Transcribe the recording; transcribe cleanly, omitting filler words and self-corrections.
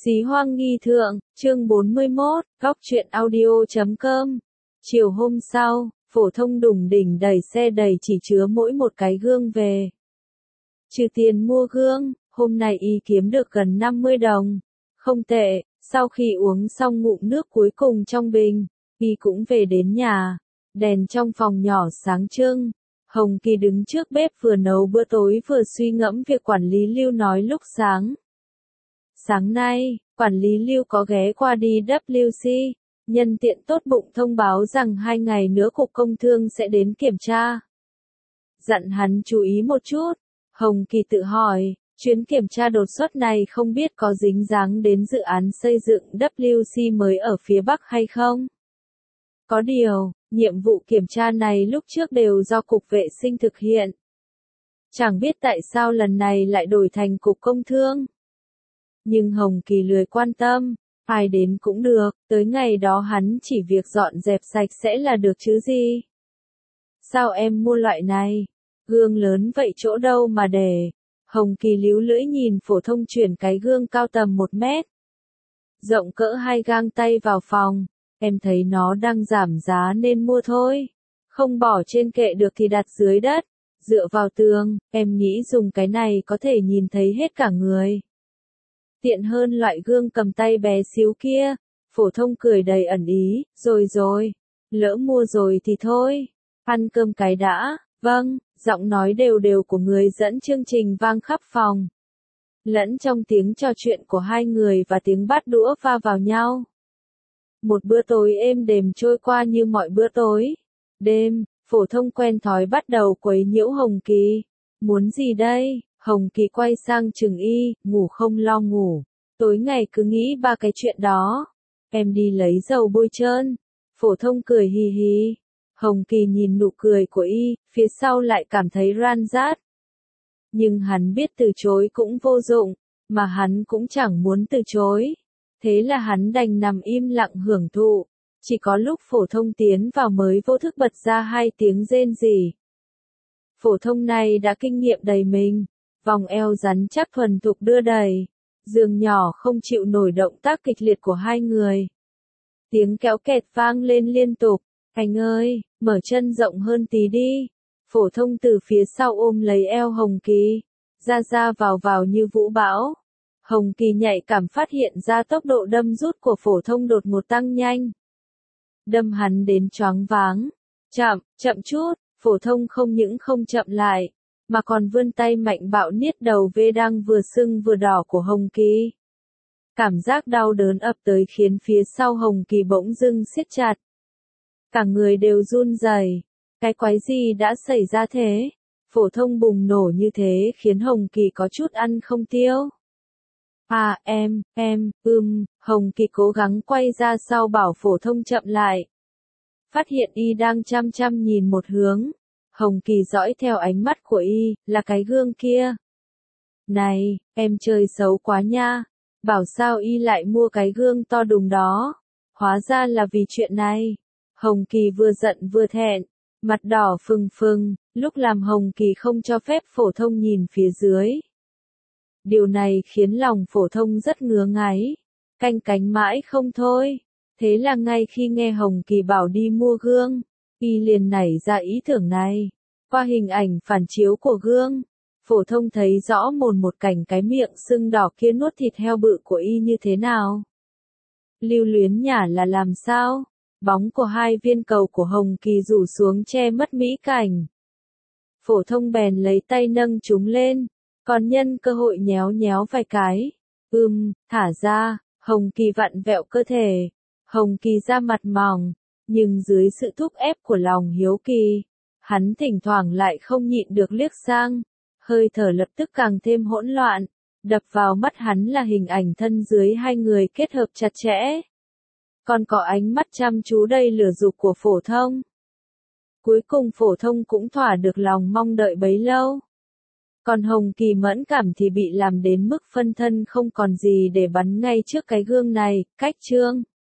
Xí hoang nghi thượng, chương 41, góc truyện audio.com. Chiều hôm sau, Phổ Thông đùng đỉnh đẩy xe đầy chỉ chứa mỗi một cái gương về. Trừ tiền mua gương, hôm nay y kiếm được gần 50 đồng. Không tệ, sau khi uống xong ngụm nước cuối cùng trong bình, y cũng về đến nhà. Đèn trong phòng nhỏ sáng trưng. Hồng Kỳ đứng trước bếp vừa nấu bữa tối vừa suy ngẫm việc quản lý Lưu nói lúc sáng. Sáng nay, quản lý Lưu có ghé qua DWC, nhân tiện tốt bụng thông báo rằng 2 ngày nữa Cục Công Thương sẽ đến kiểm tra. Dặn hắn chú ý một chút, Hồng Kỳ tự hỏi, chuyến kiểm tra đột xuất này không biết có dính dáng đến dự án xây dựng WC mới ở phía Bắc hay không? Có điều, nhiệm vụ kiểm tra này lúc trước đều do Cục Vệ sinh thực hiện. Chẳng biết tại sao lần này lại đổi thành Cục Công Thương. Nhưng Hồng Kỳ lười quan tâm, ai đến cũng được, tới ngày đó hắn chỉ việc dọn dẹp sạch sẽ là được chứ gì. Sao em mua loại này? Gương lớn vậy chỗ đâu mà để? Hồng Kỳ líu lưỡi nhìn Phổ Thông chuyển cái gương cao tầm 1 mét. Rộng cỡ 2 gang tay vào phòng, em thấy nó đang giảm giá nên mua thôi. Không bỏ trên kệ được thì đặt dưới đất, dựa vào tường, em nghĩ dùng cái này có thể nhìn thấy hết cả người. Tiện hơn loại gương cầm tay bé xíu kia, Phổ Thông cười đầy ẩn ý, rồi, lỡ mua rồi thì thôi, ăn cơm cái đã, vâng, giọng nói đều đều của người dẫn chương trình vang khắp phòng. Lẫn trong tiếng trò chuyện của hai người và tiếng bát đũa va vào nhau. Một bữa tối êm đềm trôi qua như mọi bữa tối. Đêm, Phổ Thông quen thói bắt đầu quấy nhiễu Hồng Kỳ. Muốn gì đây? Hồng Kỳ quay sang chừng y, ngủ không lo ngủ. Tối ngày cứ nghĩ 3 cái chuyện đó. Em đi lấy dầu bôi trơn. Phổ Thông cười hì hì. Hồng Kỳ nhìn nụ cười của y, phía sau lại cảm thấy ran rát. Nhưng hắn biết từ chối cũng vô dụng, mà hắn cũng chẳng muốn từ chối. Thế là hắn đành nằm im lặng hưởng thụ. Chỉ có lúc Phổ Thông tiến vào mới vô thức bật ra 2 tiếng rên rỉ. Phổ Thông này đã kinh nghiệm đầy mình. Vòng eo rắn chắc thuần thục đưa đẩy. Giường nhỏ không chịu nổi động tác kịch liệt của hai người. Tiếng kéo kẹt vang lên liên tục. Anh ơi, mở chân rộng hơn tí đi. Phổ Thông từ phía sau ôm lấy eo Hồng Kỳ. Ra vào như vũ bão. Hồng Kỳ nhạy cảm phát hiện ra tốc độ đâm rút của Phổ Thông đột ngột tăng nhanh. Đâm hắn đến choáng váng. Chậm chút, Phổ Thông không những không chậm lại, mà còn vươn tay mạnh bạo niết đầu vê đang vừa sưng vừa đỏ của Hồng Kỳ. Cảm giác đau đớn ập tới khiến phía sau Hồng Kỳ bỗng dưng siết chặt. Cả người đều run rẩy. Cái quái gì đã xảy ra thế? Phổ Thông bùng nổ như thế khiến Hồng Kỳ có chút ăn không tiêu. À Hồng Kỳ cố gắng quay ra sau bảo Phổ Thông chậm lại. Phát hiện y đang chăm chăm nhìn một hướng. Hồng Kỳ dõi theo ánh mắt của y, là cái gương kia. Này, em chơi xấu quá nha. Bảo sao y lại mua cái gương to đùng đó. Hóa ra là vì chuyện này. Hồng Kỳ vừa giận vừa thẹn, mặt đỏ phừng, lúc làm Hồng Kỳ không cho phép Phổ Thông nhìn phía dưới. Điều này khiến lòng Phổ Thông rất ngứa ngáy, canh cánh mãi không thôi. Thế là ngay khi nghe Hồng Kỳ bảo đi mua gương, y liền nảy ra ý tưởng này. Qua hình ảnh phản chiếu của gương, Phổ Thông thấy rõ một cảnh cái miệng sưng đỏ kia nuốt thịt heo bự của y như thế nào. Lưu luyến nhả là làm sao? Bóng của 2 viên cầu của Hồng Kỳ rủ xuống che mất mỹ cảnh. Phổ Thông bèn lấy tay nâng chúng lên, còn nhân cơ hội nhéo vài cái. Thả ra, Hồng Kỳ vặn vẹo cơ thể. Hồng Kỳ da mặt mỏng, nhưng dưới sự thúc ép của lòng hiếu kỳ, hắn thỉnh thoảng lại không nhịn được liếc sang. Hơi thở lập tức càng thêm hỗn loạn, đập vào mắt hắn là hình ảnh thân dưới 2 người kết hợp chặt chẽ. Còn có ánh mắt chăm chú đầy lửa dục của Phổ Thông. Cuối cùng Phổ Thông cũng thỏa được lòng mong đợi bấy lâu. Còn Hồng Kỳ mẫn cảm thì bị làm đến mức phân thân không còn gì để bắn ngay trước cái gương này, cách chương.